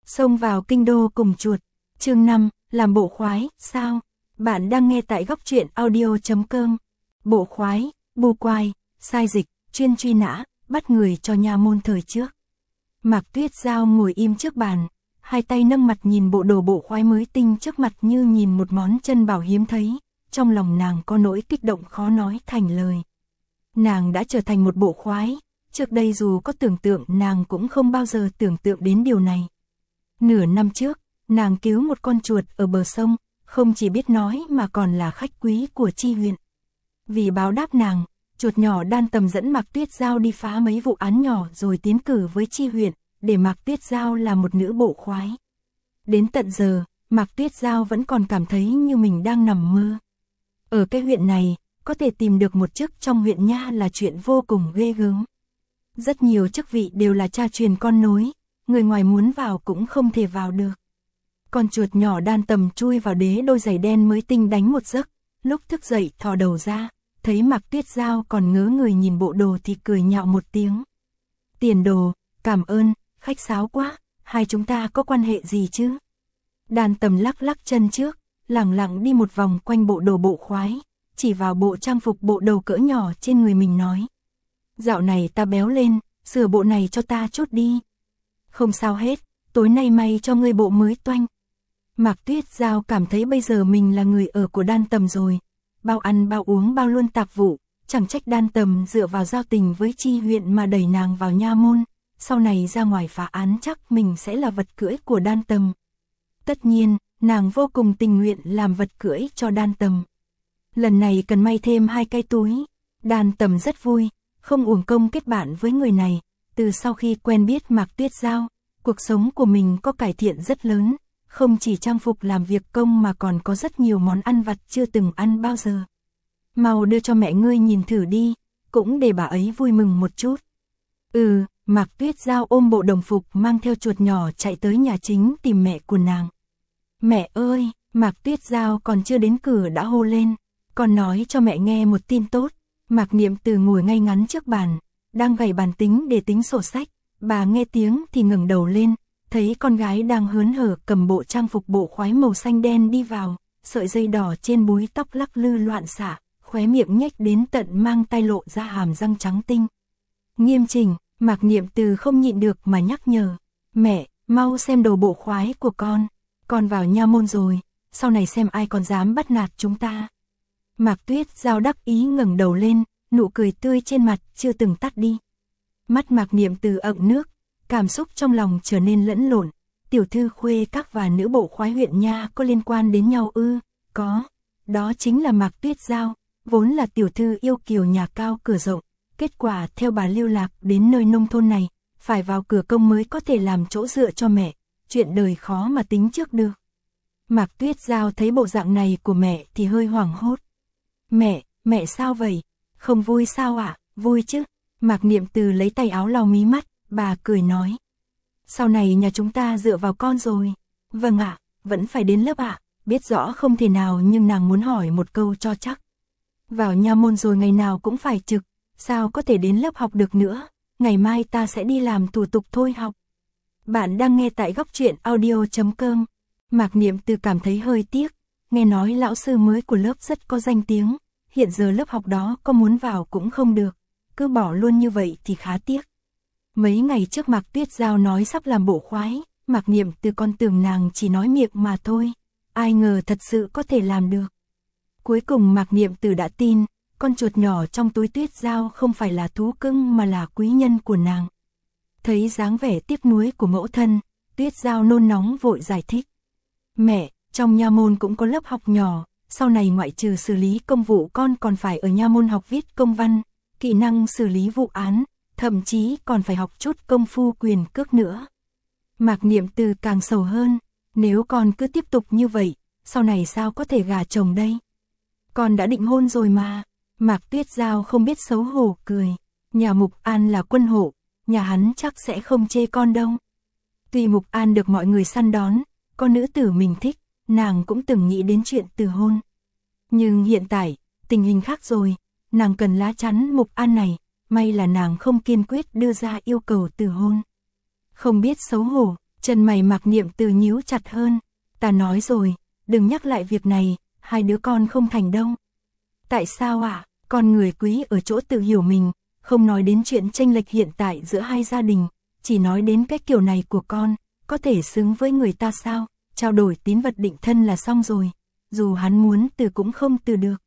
Xông vào kinh đô cùng chuột. Chương 5, làm bộ khoái, sao? Bạn đang nghe tại góc truyện audio.com. Bộ khoái, bu quai, sai dịch, chuyên truy nã, bắt người cho nha môn thời trước. Mạc Tuyết Giao ngồi im trước bàn, hai tay nâng mặt nhìn bộ đồ bộ khoái mới tinh trước mặt như nhìn một món chân bảo hiếm thấy, trong lòng nàng có nỗi kích động khó nói thành lời. Nàng đã trở thành một bộ khoái, trước đây dù có tưởng tượng nàng cũng không bao giờ tưởng tượng đến điều này. Nửa năm trước, nàng cứu một con chuột ở bờ sông, không chỉ biết nói mà còn là khách quý của chi huyện. Vì báo đáp nàng, chuột nhỏ Đan Tầm dẫn Mạc Tuyết Giao đi phá mấy vụ án nhỏ rồi tiến cử với chi huyện, để Mạc Tuyết Giao là một nữ bộ khoái. Đến tận giờ, Mạc Tuyết Giao vẫn còn cảm thấy như mình đang nằm mơ. Ở cái huyện này, có thể tìm được một chức trong huyện nha là chuyện vô cùng ghê gớm. Rất nhiều chức vị đều là cha truyền con nối, người ngoài muốn vào cũng không thể vào được. Con chuột nhỏ Đan Tầm chui vào đế đôi giày đen mới tinh đánh một giấc, lúc thức dậy thò đầu ra, thấy Mạc Tuyết Giao còn ngớ người nhìn bộ đồ thì cười nhạo một tiếng. Tiền đồ, cảm ơn, khách sáo quá, hai chúng ta có quan hệ gì chứ? Đan Tầm lắc lắc chân trước, lẳng lặng đi một vòng quanh bộ đồ bộ khoái, chỉ vào bộ trang phục bộ đầu cỡ nhỏ trên người mình nói. Dạo này ta béo lên, sửa bộ này cho ta chút đi. Không sao hết, tối nay may cho ngươi bộ mới toanh. Mạc Tuyết Giao cảm thấy bây giờ mình là người ở của Đan Tầm rồi, bao ăn bao uống bao luôn tạp vụ, chẳng trách Đan Tầm dựa vào giao tình với chi huyện mà đẩy nàng vào nha môn, sau này ra ngoài phá án chắc mình sẽ là vật cưỡi của Đan Tầm. Tất nhiên, nàng vô cùng tình nguyện làm vật cưỡi cho Đan Tầm. Lần này cần may thêm 2 cái túi, Đan Tầm rất vui, không uổng công kết bạn với người này, từ sau khi quen biết Mạc Tuyết Giao, cuộc sống của mình có cải thiện rất lớn, không chỉ trang phục làm việc công mà còn có rất nhiều món ăn vặt chưa từng ăn bao giờ. Mau đưa cho mẹ ngươi nhìn thử đi, cũng để bà ấy vui mừng một chút. Mạc Tuyết Giao ôm bộ đồng phục mang theo chuột nhỏ chạy tới nhà chính tìm mẹ của nàng. Mẹ ơi, Mạc Tuyết Giao còn chưa đến cửa đã hô lên, còn nói cho mẹ nghe một tin tốt. Mạc Niệm Từ ngồi ngay ngắn trước bàn, đang gảy bàn tính để tính sổ sách, bà nghe tiếng thì ngẩng đầu lên, thấy con gái đang hớn hở cầm bộ trang phục bộ khoái màu xanh đen đi vào, sợi dây đỏ trên búi tóc lắc lư loạn xạ, khóe miệng nhếch đến tận mang tay lộ ra hàm răng trắng tinh. Nghiêm chỉnh, Mạc Niệm Từ không nhịn được mà nhắc nhở, mẹ, mau xem đồ bộ khoái của con vào nha môn rồi, sau này xem ai còn dám bắt nạt chúng ta. Mạc Tuyết Giao đắc ý ngẩng đầu lên, nụ cười tươi trên mặt chưa từng tắt đi. Mắt Mạc Niệm Từ ẩn nước, cảm xúc trong lòng trở nên lẫn lộn. Tiểu thư khuê các và nữ bộ khoái huyện nha có liên quan đến nhau ư? Có, đó chính là Mạc Tuyết Giao, vốn là tiểu thư yêu kiều nhà cao cửa rộng. Kết quả theo bà lưu lạc đến nơi nông thôn này, phải vào cửa công mới có thể làm chỗ dựa cho mẹ, chuyện đời khó mà tính trước được. Mạc Tuyết Giao thấy bộ dạng này của mẹ thì hơi hoảng hốt. Mẹ sao vậy? Không vui sao ạ? Vui chứ. Mạc Niệm Từ lấy tay áo lau mí mắt, bà cười nói. Sau này nhà chúng ta dựa vào con rồi. Vâng ạ, vẫn phải đến lớp ạ, biết rõ không thể nào nhưng nàng muốn hỏi một câu cho chắc. Vào nha môn rồi ngày nào cũng phải trực, sao có thể đến lớp học được nữa, ngày mai ta sẽ đi làm thủ tục thôi học. Bạn đang nghe tại góc truyện audio.com. Mạc Niệm Từ cảm thấy hơi tiếc, nghe nói lão sư mới của lớp rất có danh tiếng, hiện giờ lớp học đó có muốn vào cũng không được, cứ bỏ luôn như vậy thì khá tiếc. Mấy ngày trước Mạc Tuyết Giao nói sắp làm bộ khoái, Mạc Niệm Từ con tưởng nàng chỉ nói miệng mà thôi, ai ngờ thật sự có thể làm được. Cuối cùng Mạc Niệm Từ đã tin, con chuột nhỏ trong túi Tuyết Giao không phải là thú cưng mà là quý nhân của nàng. Thấy dáng vẻ tiếc nuối của mẫu thân, Tuyết Giao nôn nóng vội giải thích. Mẹ, trong nha môn cũng có lớp học nhỏ, sau này ngoại trừ xử lý công vụ con còn phải ở nha môn học viết công văn, kỹ năng xử lý vụ án, thậm chí còn phải học chút công phu quyền cước nữa. Mạc Niệm Từ càng sầu hơn, nếu con cứ tiếp tục như vậy, sau này sao có thể gả chồng đây? Con đã định hôn rồi mà. Mạc Tuyết Giao không biết xấu hổ cười, nhà Mục An là quân hộ, nhà hắn chắc sẽ không chê con đâu. Tuy Mục An được mọi người săn đón, có nữ tử mình thích, nàng cũng từng nghĩ đến chuyện từ hôn. Nhưng hiện tại, tình hình khác rồi, nàng cần lá chắn Mục An này, may là nàng không kiên quyết đưa ra yêu cầu từ hôn. Không biết xấu hổ, Chân mày Mạc Niệm Từ nhíu chặt hơn. Ta nói rồi, đừng nhắc lại việc này, hai đứa con không thành đâu. Tại sao ạ? Con người quý ở chỗ tự hiểu mình, không nói đến chuyện chênh lệch hiện tại giữa hai gia đình, chỉ nói đến cái kiểu này của con, có thể xứng với người ta sao? Trao đổi tín vật định thân là xong rồi, dù hắn muốn từ cũng không từ được.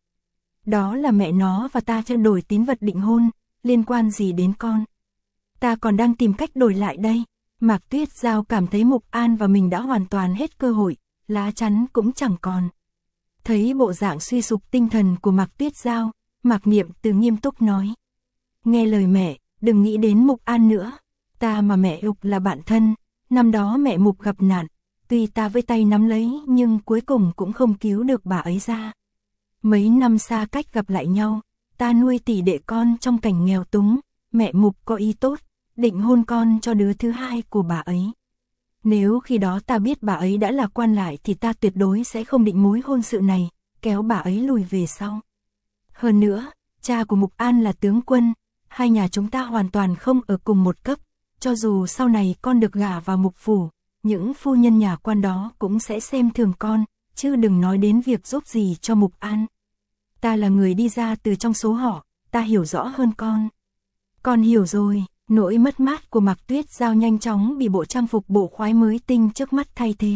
Đó là mẹ nó và ta trao đổi tín vật định hôn, liên quan gì đến con? Ta còn đang tìm cách đổi lại đây. Mạc Tuyết Giao cảm thấy Mục An và mình đã hoàn toàn hết cơ hội, lá chắn cũng chẳng còn. Thấy bộ dạng suy sụp tinh thần của Mạc Tuyết Giao, Mạc Niệm Từ nghiêm túc nói. Nghe lời mẹ, đừng nghĩ đến Mục An nữa. Ta mà mẹ Ục là bạn thân, năm đó mẹ Mục gặp nạn, tuy ta với tay nắm lấy nhưng cuối cùng cũng không cứu được bà ấy ra. Mấy năm xa cách gặp lại nhau, ta nuôi tỷ đệ con trong cảnh nghèo túng, mẹ Mục có ý tốt, định hôn con cho đứa thứ hai của bà ấy. Nếu khi đó ta biết bà ấy đã là quan lại thì ta tuyệt đối sẽ không định mối hôn sự này, kéo bà ấy lùi về sau. Hơn nữa, cha của Mục An là tướng quân, hai nhà chúng ta hoàn toàn không ở cùng một cấp, cho dù sau này con được gả vào Mục phủ, những phu nhân nhà quan đó cũng sẽ xem thường con, chứ đừng nói đến việc giúp gì cho Mục An. Ta là người đi ra từ trong số họ, ta hiểu rõ hơn con. Con hiểu rồi. Nỗi mất mát của Mạc Tuyết Giao nhanh chóng bị bộ trang phục bộ khoái mới tinh trước mắt thay thế.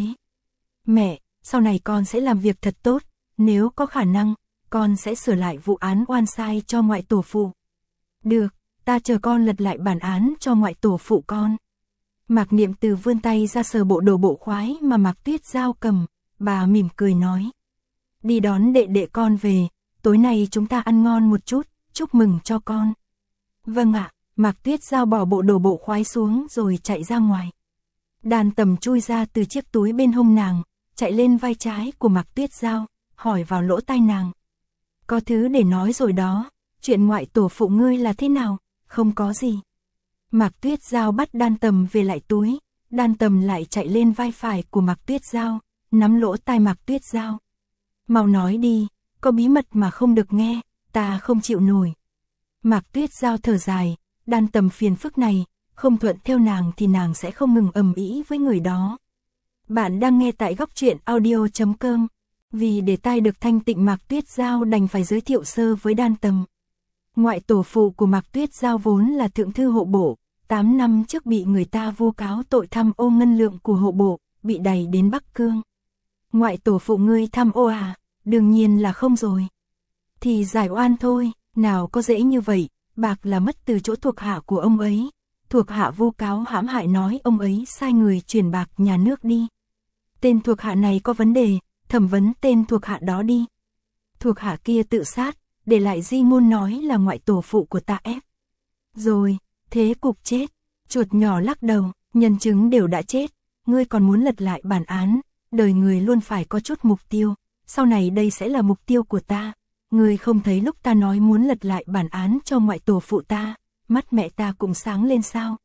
Mẹ, sau này con sẽ làm việc thật tốt, nếu có khả năng, con sẽ sửa lại vụ án oan sai cho ngoại tổ phụ. Được, ta chờ con lật lại bản án cho ngoại tổ phụ con. Mạc Niệm Từ vươn tay ra sờ bộ đồ bộ khoái mà Mạc Tuyết Giao cầm, bà mỉm cười nói. Đi đón đệ đệ con về, tối nay chúng ta ăn ngon một chút, chúc mừng cho con. Vâng ạ. Mạc Tuyết Giao bỏ bộ đồ bộ khoái xuống rồi chạy ra ngoài. Đàn Tầm chui ra từ chiếc túi bên hông nàng, chạy lên vai trái của Mạc Tuyết Giao, hỏi vào lỗ tai nàng. Có thứ để nói rồi đó, chuyện ngoại tổ phụ ngươi là thế nào? Không có gì. Mạc Tuyết Giao bắt Đan Tầm về lại túi, Đan Tầm lại chạy lên vai phải của Mạc Tuyết Giao, nắm lỗ tai Mạc Tuyết Giao. Mau nói đi, có bí mật mà không được nghe, ta không chịu nổi. Mạc Tuyết Giao thở dài. Đan Tầm phiền phức này, không thuận theo nàng thì nàng sẽ không ngừng ầm ĩ với người đó. Bạn đang nghe tại góc truyện audio.com. Vì để tai được thanh tịnh Mạc Tuyết Giao đành phải giới thiệu sơ với Đan Tầm. Ngoại tổ phụ của Mạc Tuyết Giao vốn là thượng thư hộ bộ, 8 năm trước bị người ta vu cáo tội tham ô ngân lượng của hộ bộ, bị đày đến Bắc Cương. Ngoại tổ phụ ngươi tham ô à? Đương nhiên là không rồi. Thì giải oan thôi, nào có dễ như vậy. Bạc là mất từ chỗ thuộc hạ của ông ấy. Thuộc hạ vu cáo hãm hại nói ông ấy sai người chuyển bạc nhà nước đi. Tên thuộc hạ này có vấn đề, thẩm vấn tên thuộc hạ đó đi. Thuộc hạ kia tự sát, để lại di ngôn nói là ngoại tổ phụ của ta ép. Rồi, thế cục chết. Chuột nhỏ lắc đầu, nhân chứng đều đã chết. Ngươi còn muốn lật lại bản án, đời người luôn phải có chút mục tiêu. Sau này đây sẽ là mục tiêu của ta. Ngươi không thấy lúc ta nói muốn lật lại bản án cho ngoại tổ phụ ta, mắt mẹ ta cũng sáng lên sao?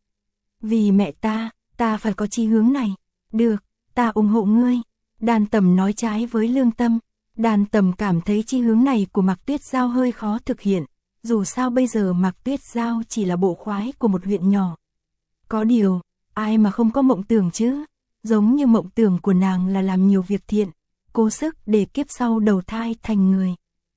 Vì mẹ ta phải có chí hướng này. Được, ta ủng hộ ngươi. Đan Tầm nói trái với lương tâm. Đan Tầm cảm thấy chí hướng này của Mạc Tuyết Giao hơi khó thực hiện. Dù sao bây giờ Mạc Tuyết Giao chỉ là bộ khoái của một huyện nhỏ. Có điều, ai mà không có mộng tưởng chứ? Giống như mộng tưởng của nàng là làm nhiều việc thiện, cố sức để kiếp sau đầu thai thành người.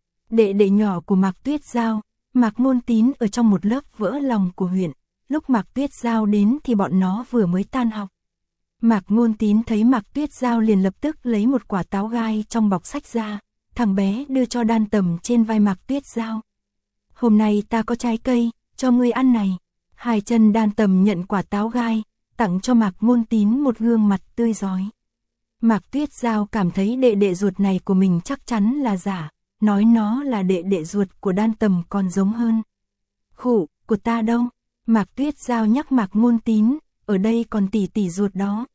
Đệ đệ nhỏ của Mạc Tuyết Giao, Mạc Ngôn Tín ở trong một lớp vỡ lòng của huyện. Lúc Mạc Tuyết Giao đến thì bọn nó vừa mới tan học. Mạc Ngôn Tín thấy Mạc Tuyết Giao liền lập tức lấy một quả táo gai trong bọc sách ra. Thằng bé đưa cho Đan Tầm trên vai Mạc Tuyết Giao. Hôm nay ta có trái cây, cho ngươi ăn này. Hai chân Đan Tầm nhận quả táo gai, tặng cho Mạc Ngôn Tín một gương mặt tươi rói. Mạc Tuyết Giao cảm thấy đệ đệ ruột này của mình chắc chắn là giả. Nói nó là đệ đệ ruột của Đan Tầm còn giống hơn. Khụ, của ta đâu? Mạc Tuyết Giao nhắc Mạc Ngôn Tín, ở đây còn tỷ tỷ ruột đó.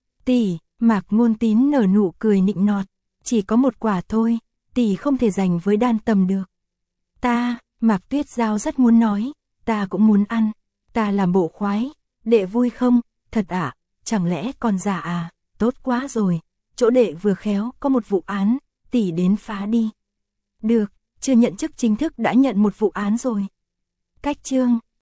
Tỷ, Mạc Ngôn Tín nở nụ cười nịnh nọt, chỉ có một quả thôi, tỷ không thể giành với Đan Tầm được. Ta, Mạc Tuyết Giao rất muốn nói, ta cũng muốn ăn, ta làm bộ khoái, đệ vui không? Thật ạ, chẳng lẽ còn giả à? Tốt quá rồi, chỗ đệ vừa khéo có một vụ án, tỷ đến phá đi. Được, chưa nhận chức chính thức đã nhận một vụ án rồi. Cách chương